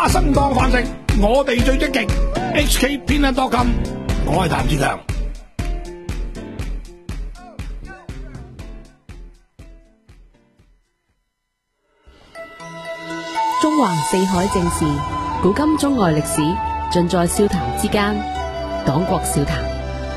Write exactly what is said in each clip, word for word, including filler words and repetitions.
花生當飯食，我哋最積極。H K 偏聽多金，我係譚志強。 中橫四海正事，古今中外歷史，盡在笑談之間。講國笑談。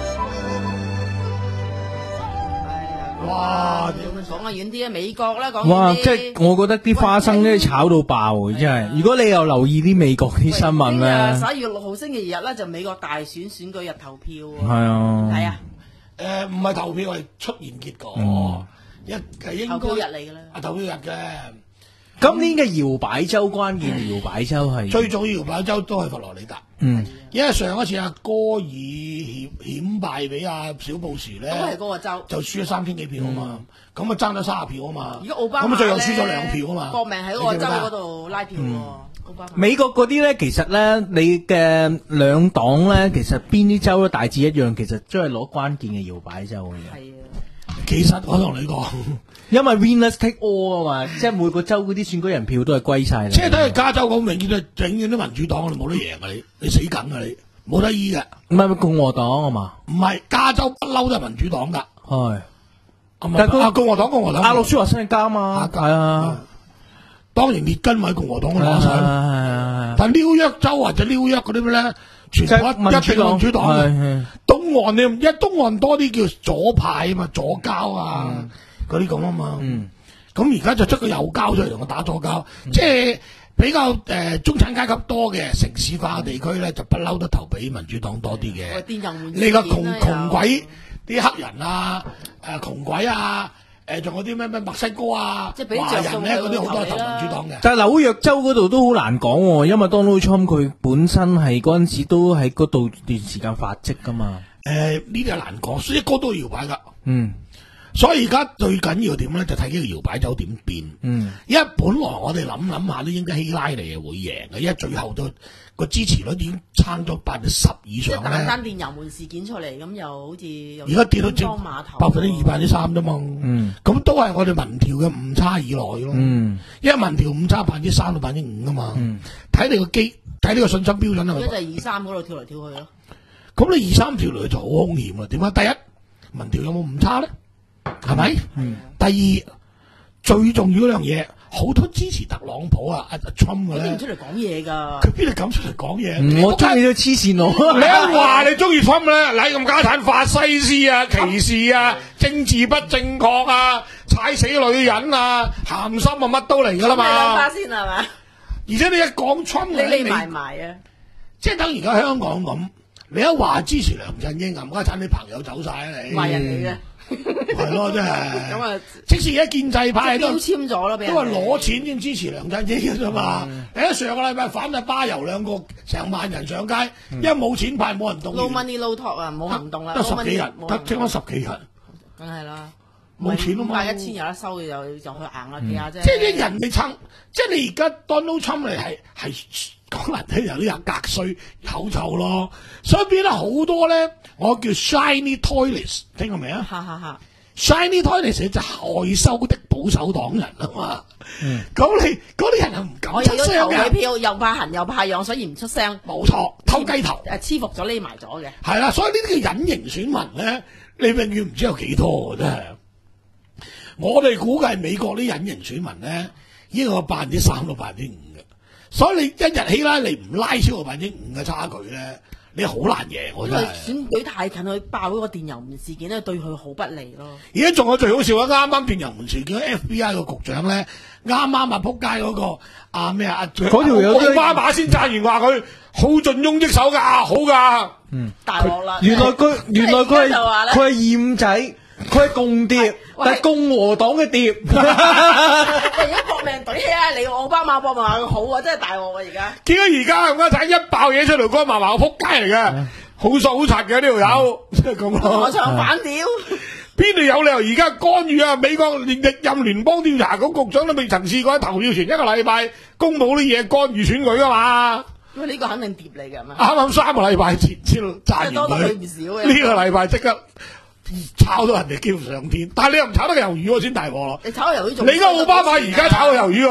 哇！ 講下遠啲啊，美國啦，講哇！ 遠啲。 即係我覺得啲花生咧炒到爆，真係。如果你有留意啲美國啲新聞咧， 十一月六號星期日咧就美國大選選舉日投票喎。 係啊， 係啊， 誒唔係投票係出現結果， 嗯一係應該投票日嚟㗎啦。 啊投票日嘅。 今年嘅搖擺州關鍵搖擺州係最早搖擺州都係佛羅里達， 嗯， 因為上一次阿戈爾險險敗俾阿小布什咧， 都係嗰個州， 就輸咗三千幾票啊嘛，咁啊爭咗三十票啊嘛， 而家奧巴馬咁啊最後輸咗兩票啊嘛， 搏命喺嗰個州嗰度拉票喎。奧巴馬美國嗰啲咧，其實咧你嘅兩黨咧，其實邊啲州都大致一樣，其實都係攞關鍵嘅搖擺州嘅。 係啊， 其實我同你講， 因為 winners take all 啊嘛，即係每個州嗰啲選舉人票都係歸晒你。 即係睇下加州咁，永遠都永遠都民主黨，你冇得贏啊你，你死梗啊你，冇得醫嘅。 唔係共和黨啊嘛， 唔係加州不嬲都係民主黨㗎， 係。 但但係佢係共和黨共和黨， 阿諾舒華辛力加啊嘛，係啊， 當然列根咪喺共和黨嗰度攞晒。 係但紐約州或者紐約嗰啲咩咧，全部一一定民主黨嘅。東岸你因為東岸多啲叫左派啊嘛，左膠啊嗰啲咁啊嘛。咁而家就出個右膠出嚟同我打左膠，即係比較誒中產階級多嘅城市化嘅地區咧，就不嬲都投俾民主黨多啲嘅。 電人換你個窮錢啦窮鬼啲黑人啊，誒窮鬼啊，誒仲有啲咩咩墨西哥啊， 即係俾華着數人咧嗰啲好多係投佢投你啦民主黨嘅。 但係紐約州嗰度都好難講喎，因為 Donald Trump 佢本身係嗰陣時都喺嗰度段時間發跡噶嘛。 誒呢啲係難講，所以個都要搖擺㗎。 嗯所以而家最緊要點咧，就睇呢個搖擺州點變。 嗯， 因為本來我哋諗諗下都應該希拉里係會贏嘅，因為最後都個支持率已經撐咗百分之十以即係上咧。 單單電油門事件出嚟，咁又好似又而家跌到只光碼頭百分之二百分之三啫嘛。 嗯， 咁都係我哋民調嘅誤差以內咯。 嗯， 因為民調誤差百分之三到百分之五噶嘛。 嗯， 睇你個基，睇你個信心標準而家就啊。 係二三嗰度跳嚟跳去咯。 咁你二三條嚟就好兇險啦。點解？第一，民調有冇誤差咧？係咪？ 嗯。 第二，最重要嗰樣嘢，好多支持特朗普啊，阿 Trump 嘅咧佢唔，出嚟講嘢㗎。 佢邊度敢出嚟講嘢？ 嗯我中意都黐線佬。 你一話你中意 Trump 咧，禮咁家產、法西斯啊、歧視啊、政治不正確啊、踩死女人啊、鹹心啊，乜都嚟㗎啦你兩花嘛。 先係嘛？ 而且你一講 Trump 你咧， 匿埋埋啊！ 即係等而家香港咁，你一話支持梁振英，冚家產啲朋友走晒啊你。 壞人嚟嘅。 係咯，真係。 咁啊， 即使而家建制派都標籤咗咯，俾都人係攞錢先支持梁振英嘅啫嘛。你睇上個禮拜反阿巴油兩個成萬人上街，因為冇錢派，冇人動員。 low money low talk 啊，冇行動啦， 得十幾人，得聽聽講十幾人， 梗係啦， 冇錢啊嘛。 五百一千有得收，就就去硬啦幾下啫。 即係啲人哋撐，即係你而家 Donald Trump 嚟係係講難聽有啲人格衰口臭咯，所以變得好多咧，我叫 shiny toilets， 聽過未啊？ 哈哈哈 Shiny toilets 就害羞的保守黨人啊嘛，咁、 嗯、 你嗰啲人係唔我敢出又要聲嘅， 投佢票，又怕痕又怕癢，所以唔出聲。 冇錯，偷雞頭誒黐服咗匿埋咗嘅。 係啦，所以呢啲叫隱形選民咧，你永遠唔知有幾多嘅真係。我哋估計美國啲隱形選民咧，已經有百分之三到百分之五嘅，所以你一日希拉里唔拉超過百分之五嘅差距咧，你好難贏我因為真係。 選舉太近，佢爆嗰個電郵門事件咧，對佢好不利咯。 而家仲有最好笑啊！啱啱電郵門事件 F B I 個局長咧，啱啱啊撲街嗰個啊咩啊， 嗰條友奧巴馬先讚完話佢好盡忠職守㗎，好㗎。 嗯， 大鑊啦！ 原來佢原來佢係就話咧佢係厭仔，佢係共諜，但係共和黨嘅諜。 喂，而家搏命懟起啊！你奧巴馬搏命話佢好啊，真係大鑊啊！而家見到而家咁家仔一爆嘢出嚟，嗰麻麻個撲街嚟嘅，好手好柒嘅呢條友，即係咁咯。 我唱反調， 邊度有理由而家干預啊？美國連歷任聯邦調查局局長都未曾試過喺投票前一個禮拜公佈啲嘢干預選舉㗎嘛？ 因為呢個肯定碟嚟㗎嘛。 啱啱三個禮拜前先賺完多得佢佢， 唔少嘅。 呢個禮拜即刻炒到人哋幾乎上天，但係你又唔炒得魷魚喎，先大鑊咯。 你炒魷魚仲？ 你而家奧巴馬而家炒魷魚嘅話，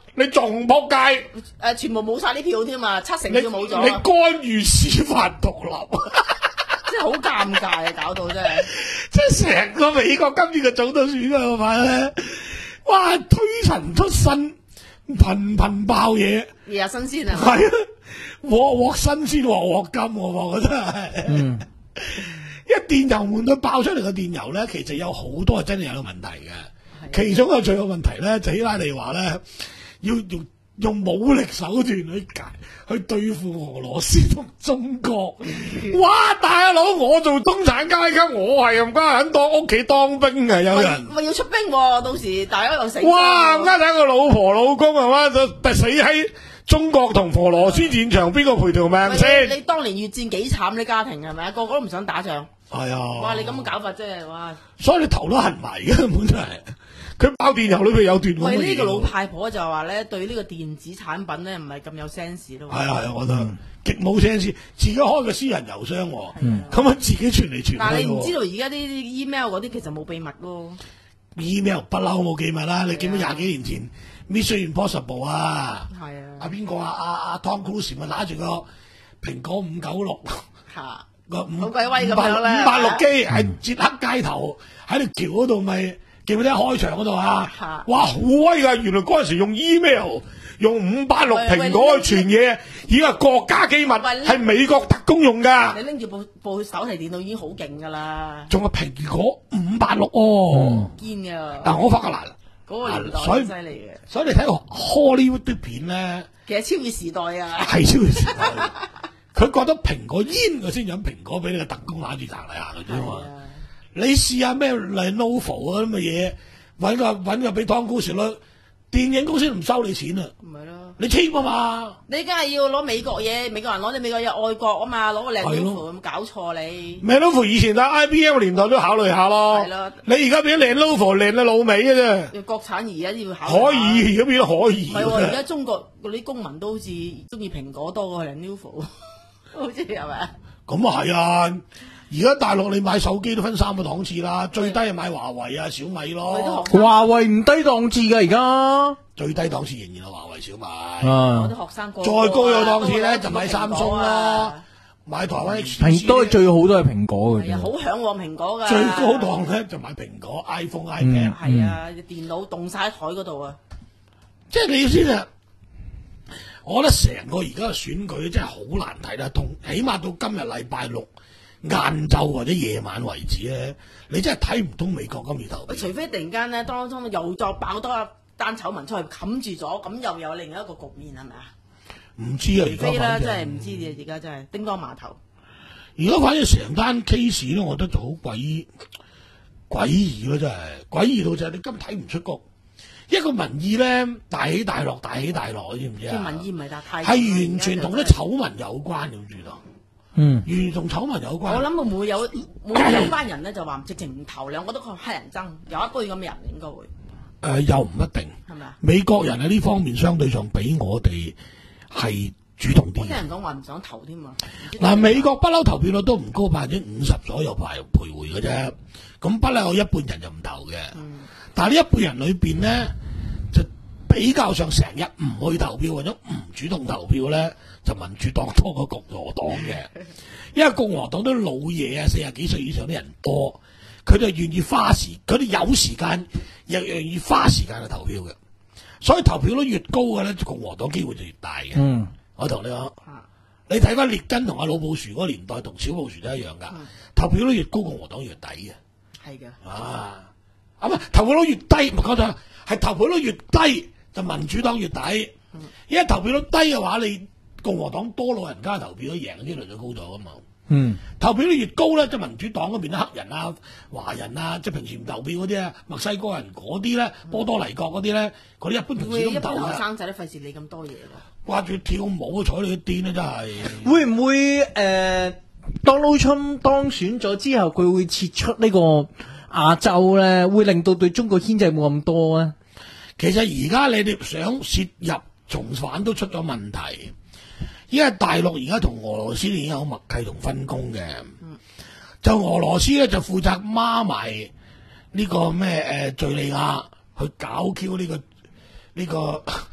你仲仆街？ 誒，全部冇晒啲票添啊，七成你票冇咗。 你干預司法獨立， 即係好尷尬啊！搞到真係， 即係成個美國今次嘅總統選舉嘅話咧，哇推陳出新，頻頻爆嘢， 日日新鮮啊！ 係啊，鑊鑊新鮮鑊鑊金，我覺得係。嗯，一電郵門佢爆出嚟嘅電郵咧，其實有好多係真係有問題嘅。其中一個最有問題咧，就希拉里話咧，要用用武力手段去解去對付俄羅斯同中國。哇！大佬，我做中產階級，我係咁家喺當屋企當兵嘅，有人咪要出兵喎，到時大家又死。 哇！咁家睇個老婆老公係嘛，就死喺中國同俄羅斯戰場，邊個賠條命先？ 你當年越戰幾慘啲家庭係咪啊？個個都唔想打仗。 係啊！ 哇！你咁樣搞法真係哇！ 所以你頭都痕埋嘅，根本就係。佢爆電郵裏邊有段咁嘅嘢。 喂，呢個老太婆就話咧，對呢個電子產品咧唔係咁有 sense 咯。 係啊係啊，我覺得極冇 sense，自己開個私人郵箱，咁樣自己傳嚟傳去。 但係你唔知道而家啲 email 嗰啲其實冇秘密咯。 email 不嬲冇秘密啦，你記唔記得廿幾年前 Mission Impossible 啊？ 係啊。 阿邊個啊？阿阿 Tom Cruise 咪拿住個蘋果五九六嚇個五好鬼威咁樣咧， 五八六機喺捷克街頭喺條橋嗰度咪。記唔記得開場嗰度啊？哇，好威噶！原來嗰陣時用 email 用五八六蘋果去傳嘢，已經係國家機密，係美國特工用噶。 你拎住部部手提電腦已經好勁噶啦。 仲有蘋果五八六哦， 堅噶。 嗱，我發覺嗱， 嗰個年代好犀利嘅。 所以你睇個 Hollywood 啲片咧， 其實超越時代啊。 係超越時代。佢覺得蘋果煙佢先飲蘋果俾你個特工攬住行嚟行去啫嘛。你試下咩 Lenovo 嗰啲咁嘅嘢，揾個揾個俾湯高士咯，電影公司唔收你錢啊！ 唔係咯， 你簽啊嘛！ 你梗係要攞美國嘢，美國人攞你美國嘢愛國啊嘛，攞個 Lenovo 咁搞錯你。 Lenovo 以前喺 I B M 年代都考慮下咯。 係咯， 你而家變咗 Lenovo 靚到老味嘅啫。 要國產而家要考。 可以，而家變咗可以。 唔係喎，而家中國嗰啲公民都好似中意蘋果多過 Lenovo，好似係咪啊？ 咁啊係啊！而家大陸你買手機都分三個檔次啦，最低係買華為啊、小米咯。 華為唔低檔次㗎而家， 最低檔次仍然係華為、小米。 我啲學生過。 再高嘅檔次咧就買三星啦，買台灣 H T C。 蘋都係最好都係蘋果嘅。 係啊，好向往蘋果㗎。 最高檔咧就買蘋果 iPhone、iPad。 係啊，電腦凍晒喺台嗰度啊！ 即係你意思啊？我覺得成個而家嘅選舉真係好難睇得通，起碼到今日禮拜六。晏晝或者夜晚為止咧，你真係睇唔通美國今次投票。 除非突然間咧，當中又再爆多一單醜聞出去冚住咗，咁又有另一個局面係咪啊？ 唔知啊，而家除非啦，真係唔知嘅，而家真係叮當碼頭。 而家反正成單 case 咧，我覺得就好詭詭異咯，真係詭異到就係你根本睇唔出局。一個民意咧大起大落，大起大落，知唔知啊？ 民意唔係大太係完全同啲醜聞有關，你知道？嗯，完全同醜聞有關。 我諗會唔會有會唔會有班人咧就話直情唔投兩，我覺得佢黑人憎，有一堆咁嘅人應該會。誒、 呃，又唔一定。係咪啊？美國人喺呢方面相對上比我哋係主動啲。 啲人講話唔想投添啊。 嗱，美國不嬲投票率都唔高，百分之五十左右排徘徊嘅啫。咁不嬲有一半人就唔投嘅。嗯、但係呢一半人裏邊咧，就比較上成日唔去投票或者唔主動投票咧。就民主黨多過共和黨嘅，因為共和黨都老嘢啊，四十幾歲以上啲人多，佢哋願意花時，佢哋有時間又願意花時間去投票嘅，所以投票率越高嘅咧，共和黨機會就越大嘅。嗯，我同你講，你睇翻列根同阿老布殊嗰個年代，同小布殊都一樣噶，嗯、投票率越高，共和黨越抵嘅。 係嘅。 啊，啊唔係投票率越低，唔講錯，係投票率越低就民主黨越抵，嗯、因為投票率低嘅話你。共和黨多老人家投票都贏嘅機率就高咗噶嘛，嗯，投票率越高咧，即係民主黨嗰邊啲黑人啊、華人啊，即係平時唔投票嗰啲啊，墨西哥人嗰啲咧，波多黎各嗰啲咧，嗰啲一般平時都唔投嘅。 一般後生仔都費事理咁多嘢咯， 掛住跳舞睬你癲啊！真係會唔會誒 Donald Trump 當選咗之後，佢會撤出呢個亞洲咧，會令到對中國牽制冇咁多咧？ 其實而家你哋想涉入重返都出咗問題。因為大陸而家同俄羅斯已經有默契同分工嘅，嗯、就俄羅斯咧就負責孖埋呢個咩誒敍利亞去搞 Q 呢、呢個呢、呢個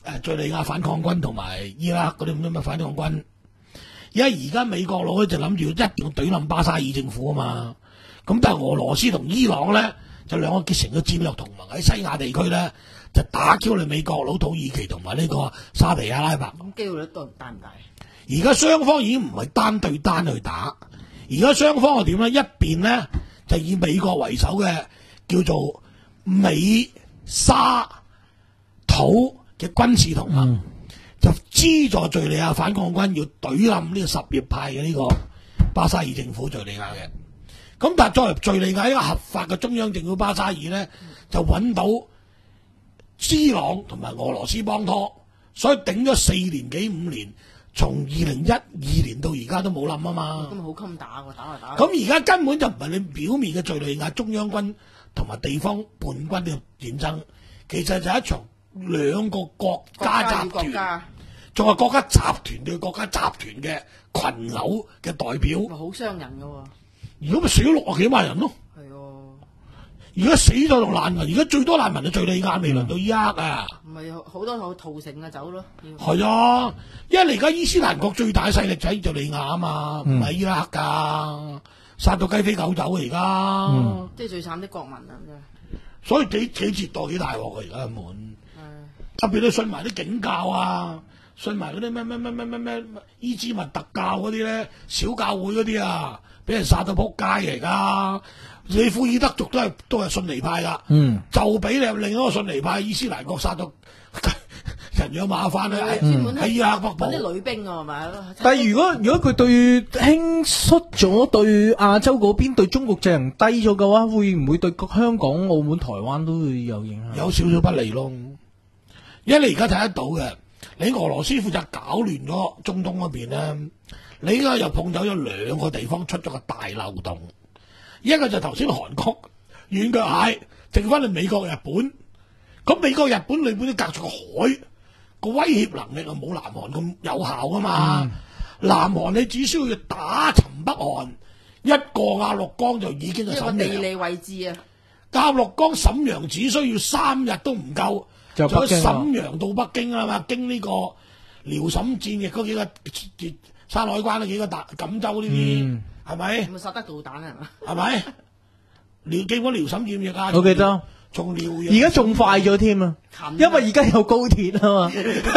誒敍利亞反抗軍同埋伊拉克嗰啲咁嘅反抗軍。因為而家美國佬咧就諗住一定要懟冧巴沙爾政府啊嘛，咁但係俄羅斯同伊朗咧就兩個結成咗戰略同盟喺西亞地區咧就打 Q 你美國佬土耳其同埋呢個沙地阿拉伯。 咁機會率都大唔大？ 而家雙方已經唔係單對單去打，而家雙方係點咧？一邊咧就以美國為首嘅叫做美沙土嘅軍事同盟。嗯就資助敍利亞反抗軍要懟冧呢個什葉派嘅呢個巴沙爾政府敍利亞嘅，咁但係作為敍利亞一個合法嘅中央政府巴沙爾咧，就揾到伊朗同埋俄羅斯幫拖，所以頂咗四年幾五年，從二零一二年到而家都冇冧啊嘛。 咁好襟打喎，打嚟打。 咁而家根本就唔係你表面嘅敍利亞中央軍同埋地方叛軍嘅戰爭，其實就係一場兩個國家集團。仲係國家集團對國家集團嘅群毆嘅代表， 好傷人㗎喎。 如果咪死咗六十幾萬人咯。 係喎。 而家死咗仲難民，而家最多難民係敍利亞，未輪到伊拉克啊。 唔係好多好屠城啊走咯。 係啊，因為你而家伊斯蘭國最大勢力就喺敍利亞啊嘛，唔係、嗯、伊拉克㗎，殺到雞飛狗走啊而家。 嗯、即係最慘啲國民啊真係。 所以幾幾折墮幾大鑊㗎而家根本。特別你信埋啲警教啊！信埋嗰啲咩咩咩咩咩咩伊茲密特教嗰啲咧，小教會嗰啲啊，俾人殺到撲街嚟噶。你庫爾德族都係都係遜尼派噶，嗯，就俾你另一個遜尼派伊斯蘭國殺到人仰馬翻咧，喺伊拉克北部啲女兵啊，係咪？ 但係如果如果佢對輕率咗對亞洲嗰邊對中國陣營低咗嘅話，會唔會對香港、澳門、台灣都會有影響？ 有少少不利咯，因為你而家睇得到嘅。你俄羅斯負責搞亂咗中東嗰邊咧，你而家又碰走咗兩個地方出咗個大漏洞，一個就頭先韓國軟腳蟹，剩翻去美國、日本。咁美國、日本裏邊都隔住個海，個威脅能力啊冇南韓咁有效噶嘛。嗯、南韓你只需要打沉北韓，一個鴨綠江就已經係瀋陽。 地理位置啊， 鴨綠江瀋陽只需要三日都唔夠。就喺瀋陽到北京啊嘛，經呢個遼瀋戰役嗰幾個山海關嗰幾個大錦州呢啲，係咪？ 有冇殺得導彈啊？ 係咪？遼經過遼瀋戰役啊， 我記得。 從遼而家仲快咗添啊，因為而家有高鐵啊嘛。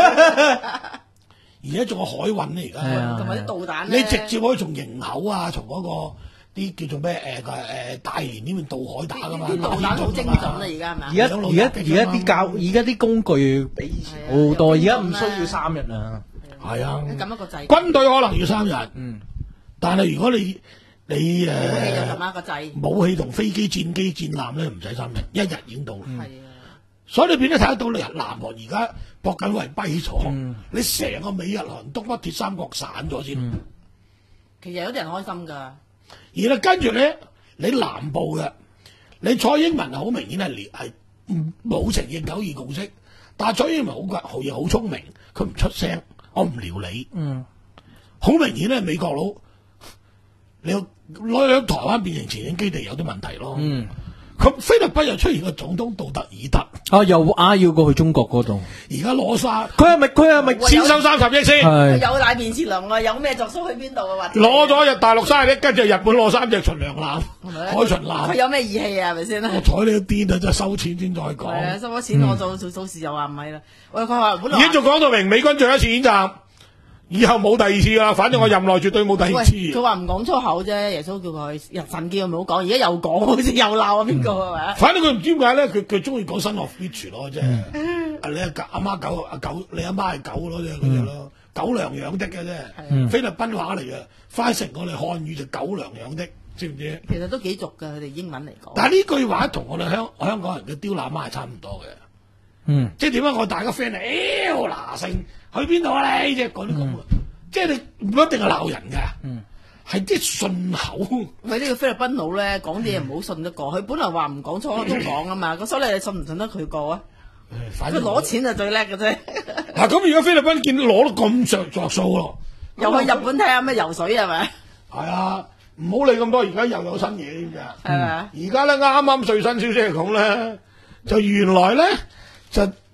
而家仲有海運咧，而家同埋啲導彈你直接可以從營口啊，從嗰、那個。啲叫做咩誒誒大連呢邊渡海打噶嘛？ 啲導彈好精準啊！而家係咪？ 而家而家而家啲教而家啲工具比以前好多，而家唔需要三日啦。 係啊， 撳一個掣。 軍隊可能要三日，嗯，但係如果你你誒武器就撳一個掣， 武器同飛機、戰機、戰艦咧唔使三日，一日已經到。係啊， 所以你變咗睇得到，你南韓而家搏緊為跛咗，你成個美日韓東北鐵三角散咗先。 其實有啲人開心㗎。 而咧跟住咧，你南部嘅，你蔡英文好明顯係係冇承認九二共識，但係蔡英文好鬼好嘢，好聰明，佢唔出聲，我唔撩你，嗯，好明顯咧，美國佬你攞兩台灣變成前景基地有啲問題咯，嗯。咁菲律賓又出現個總統杜特爾特， 啊又啊要過去中國嗰度， 而家攞晒， 佢係咪佢係咪先收三十億先？ 有大便設糧啊，有咩着數去邊度啊？ 攞咗日大陸三十億，跟住日本攞三隻巡洋艦、海巡艦， 佢有咩義氣啊？係咪先？ 我睬你都癲啊！真係收錢先再講。 係啊，收咗錢我做做做事又話唔係啦。喂，佢話本來已經仲講到明，美軍最後一次演習。以後冇第二次啦，反正我任內絕對冇第二次。 佢話唔講粗口啫，耶穌叫佢日神叫佢唔好講，而家又講，好似又鬧啊邊個係咪啊？ 反正佢唔知點解咧，佢佢中意講新 of which 咯，即係啊你阿阿媽狗阿狗，你阿媽係狗咯，即係嗰隻咯，狗糧養的嘅啫，菲律賓話嚟嘅，翻成我哋漢語就狗糧養的，知唔知？ 其實都幾俗㗎，佢哋英文嚟講。 但係呢句話同我哋香香港人嘅刁乸媽係差唔多嘅。嗯，即係點解我大家 friend 嚟？妖嗱聲去邊度啊你？即係嗰啲咁嘅，即係你唔一定係鬧人㗎，嗯，係啲順口。 喂，呢個菲律賓佬咧講啲嘢唔好信得過，佢本來話唔講粗口都講啊嘛，咁所以你信唔信得佢過啊？佢攞錢就最叻嘅啫。 嗱咁而家菲律賓見到攞得咁着着數咯， 又去日本睇下咩游水係咪？ 係啊，唔好理咁多，而家又有新嘢添㗎。係咪啊？ 而家咧啱啱最新消息嚟講咧，就原來咧。就日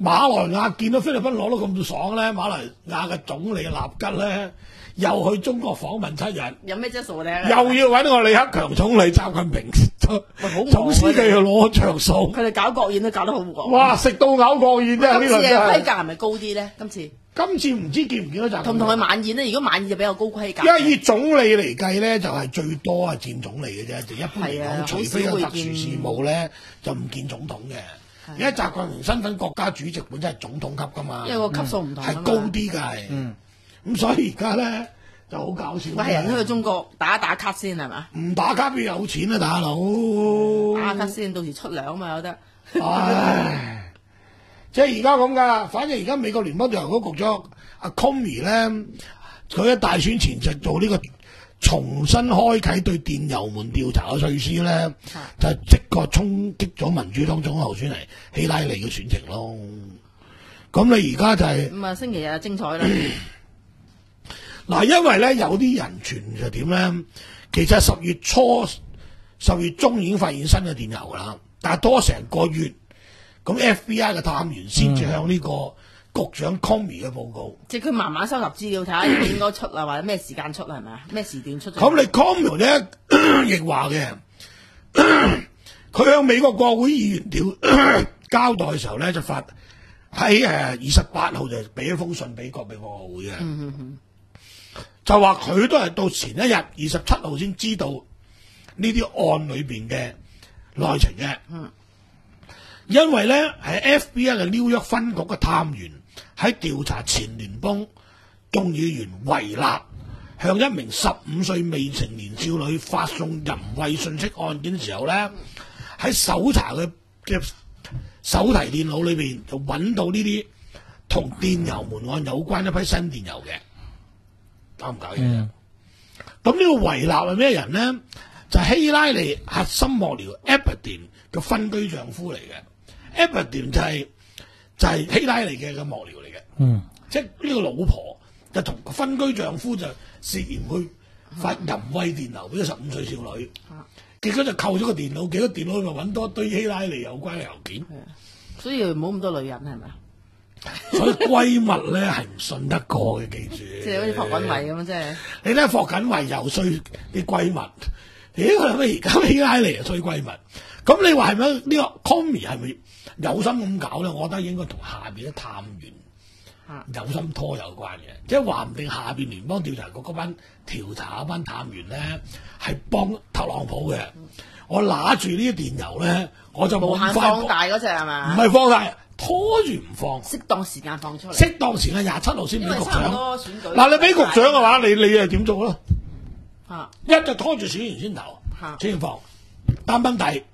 馬來亞見到菲律賓攞到咁爽咧，馬來亞嘅總理納吉咧又去中國訪問七日， 有咩質素咧？ 又要揾個李克強總理、習近平總書記去攞着數。 佢哋搞國宴都搞得好忙。 哇！食到嘔國宴啫，呢今次嘅輪真係規格係咪高啲咧？今次今次唔知見唔見到習近平同唔同佢晚宴咧？如果晚宴就比較高規格。 因為以總理嚟計咧，就係、是、最多係見總理嘅啫，就一般嚟講，除非有特殊事務咧，就唔見總統嘅。而家習近平身份國家主席本身係總統級噶嘛， 因為個級數唔同， 係、嗯、高啲㗎係。嗯，咁所以而家咧就好搞笑。 喂，係人都去中國打一打卡先係嘛？ 唔打卡邊有錢啊，大佬！ 打卡先，到時出糧嘛有得。 唉，即係而家咁㗎。反正而家美國聯邦調查局局長阿 Comey 咧，佢喺大選前就做呢個重新開啓對電郵門調查嘅措施咧，就係即刻衝擊咗民主黨總統候選人希拉里嘅選情咯。咁你而家就係咁啊，星期日精彩啦！ 嗱，因為咧有啲人傳就點咧，其實十月初、十月中已經發現新嘅電郵㗎啦，但係多成個月，咁 F B I 嘅探員先至向呢個局長 Comey 嘅報告。 即係佢慢慢收集資料，睇下應該出啊，或者咩時間出係咪啊？咩時段出？ 咁你 Comey 咧亦話嘅，佢向美國國會議員調交代嘅時候咧，就發喺誒二十八號就俾一封信俾國美國會嘅。嗯嗯嗯就話佢都係到前一日二十七號先知道呢啲案裏邊嘅內情嘅，嗯，因為咧係 F B I 嘅紐約分局嘅探員喺調查前聯邦眾議員維納向一名十五歲未成年少女發送淫穢信息案件嘅時候咧，喺搜查嘅嘅手提電腦裏邊就揾到呢啲同電郵門案有關一批新電郵嘅。搞唔搞嘢？咁呢、嗯、個維納係咩人咧？就係、希拉里核心幕僚 Epstein 嘅分居丈夫嚟嘅。Epstein 就係、是、就係、是、希拉里嘅嘅幕僚嚟嘅。嗯，即係呢個老婆就同分居丈夫就涉嫌去發淫穢電郵俾個十五歲少女，嗯、結果就扣咗個電腦，結果電腦咪揾多堆希拉里有關嘅郵件。 所以唔好咁多女人係咪？ 所以閨蜜咧係唔信得過嘅，記住。 即係好似霍錦麗咁樣，即係。你睇霍錦麗又衰啲閨蜜，屌佢而家希拉里又衰閨蜜。咁你話係咪呢個 Comey 係咪有心咁搞咧？我覺得應該同下邊啲探員有心拖有關嘅，即係話唔定下邊聯邦調查局嗰班調查嗰班探員咧係幫特朗普嘅。嗯、我拿住呢啲電郵咧，我就冇無限放大嗰隻係嘛？ 唔係放大。拖住唔放， 適當時間放出嚟。 適當時間廿七號先俾局長。 嗱， 你俾局長嘅話，你你係點做咧？ 啊， 一就拖住選完先投，先放。單崩底，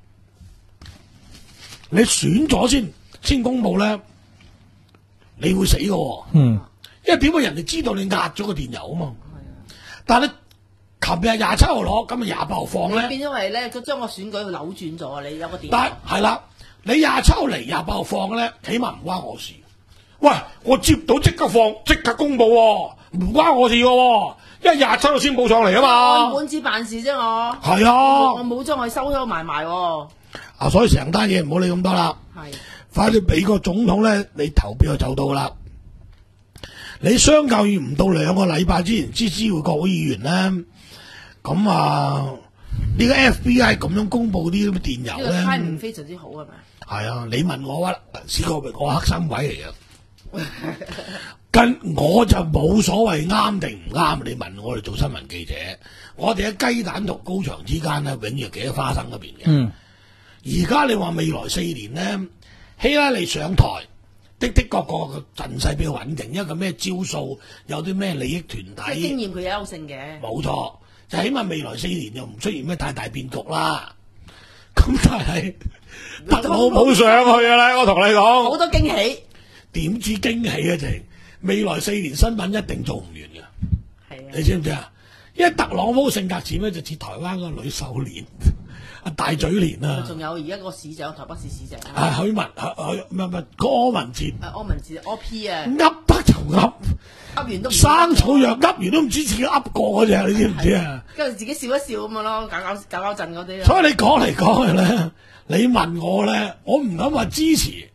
你選咗先先公佈咧，你會死嘅。嗯，因為點解人哋知道你壓咗個電郵啊嘛？係啊。但係你琴日廿七號攞，咁啊廿八號放咧。 變咗係咧，佢將個選舉扭轉咗。你有個電郵。 但係係啦。你廿七號嚟廿八號放咧，起碼唔關我事。喂，我接到即刻放，即刻公佈喎，唔關我事嘅喎，因為廿七號先報上嚟啊嘛。 按本子辦事啫，我係啊， 我冇將佢收收埋埋喎。 啊，所以成單嘢唔好理咁多啦。係，快啲俾個總統咧，你投票就到啦。你相較於唔到兩個禮拜之前知知會國會議員咧，咁啊呢個 F B I 咁樣公佈啲咁嘅電郵咧，呢個 timing 非常之好係咪？ 係啊，你問我啊，試過咪我黑心位嚟嘅，跟我就冇所謂啱定唔啱。你問我哋做新聞記者，我哋喺雞蛋同高牆之間咧，永遠企喺花生嗰邊嘅。嗯，而家你話未來四年咧，希拉里上台的的確確個陣勢比較穩定，因為個咩招數，有啲咩利益團體， 經驗佢有優勝嘅。 冇錯，就起碼未來四年又唔出現咩太大變局啦。咁但係特朗普上去啊啦，我同你講好多驚喜， 點知驚喜啊？淨未來四年新聞一定做唔完嘅，係啊，你知唔知啊？因為特朗普性格似咩？就似台灣個女秀蓮，啊大嘴蓮啊！ 仲有而家個市長，台北市市長啊許文，許唔係唔係柯文哲， 啊柯文哲 O P 啊， 噏得就噏， 噏完都生草藥噏完都唔知自己噏過嗰隻，你知唔知啊？ 跟住自己笑一笑咁樣咯，搞搞搞搞震嗰啲。 所以你講嚟講去咧，你問我咧，我唔敢話支持。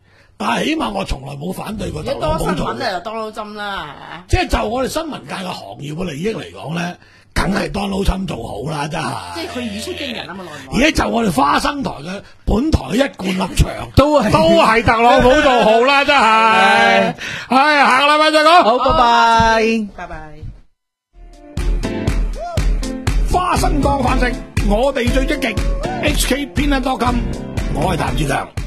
但係起碼我從來冇反對過特如果多新朗普做嘅。 聞咧就 Donald Trump 啦， 即係就我哋新聞界嘅行業嘅利益嚟講咧，梗係 Donald Trump 做好啦，真係。 即係佢語出驚人啊嘛，內幕。 而家就我哋花生台嘅本台嘅一貫立場， 都係都係特朗普做好啦，真係。係下個禮拜再講。 好，拜拜。 拜拜。 花生當飯食，我哋最積極。H K Peanut dot com，我係譚志強。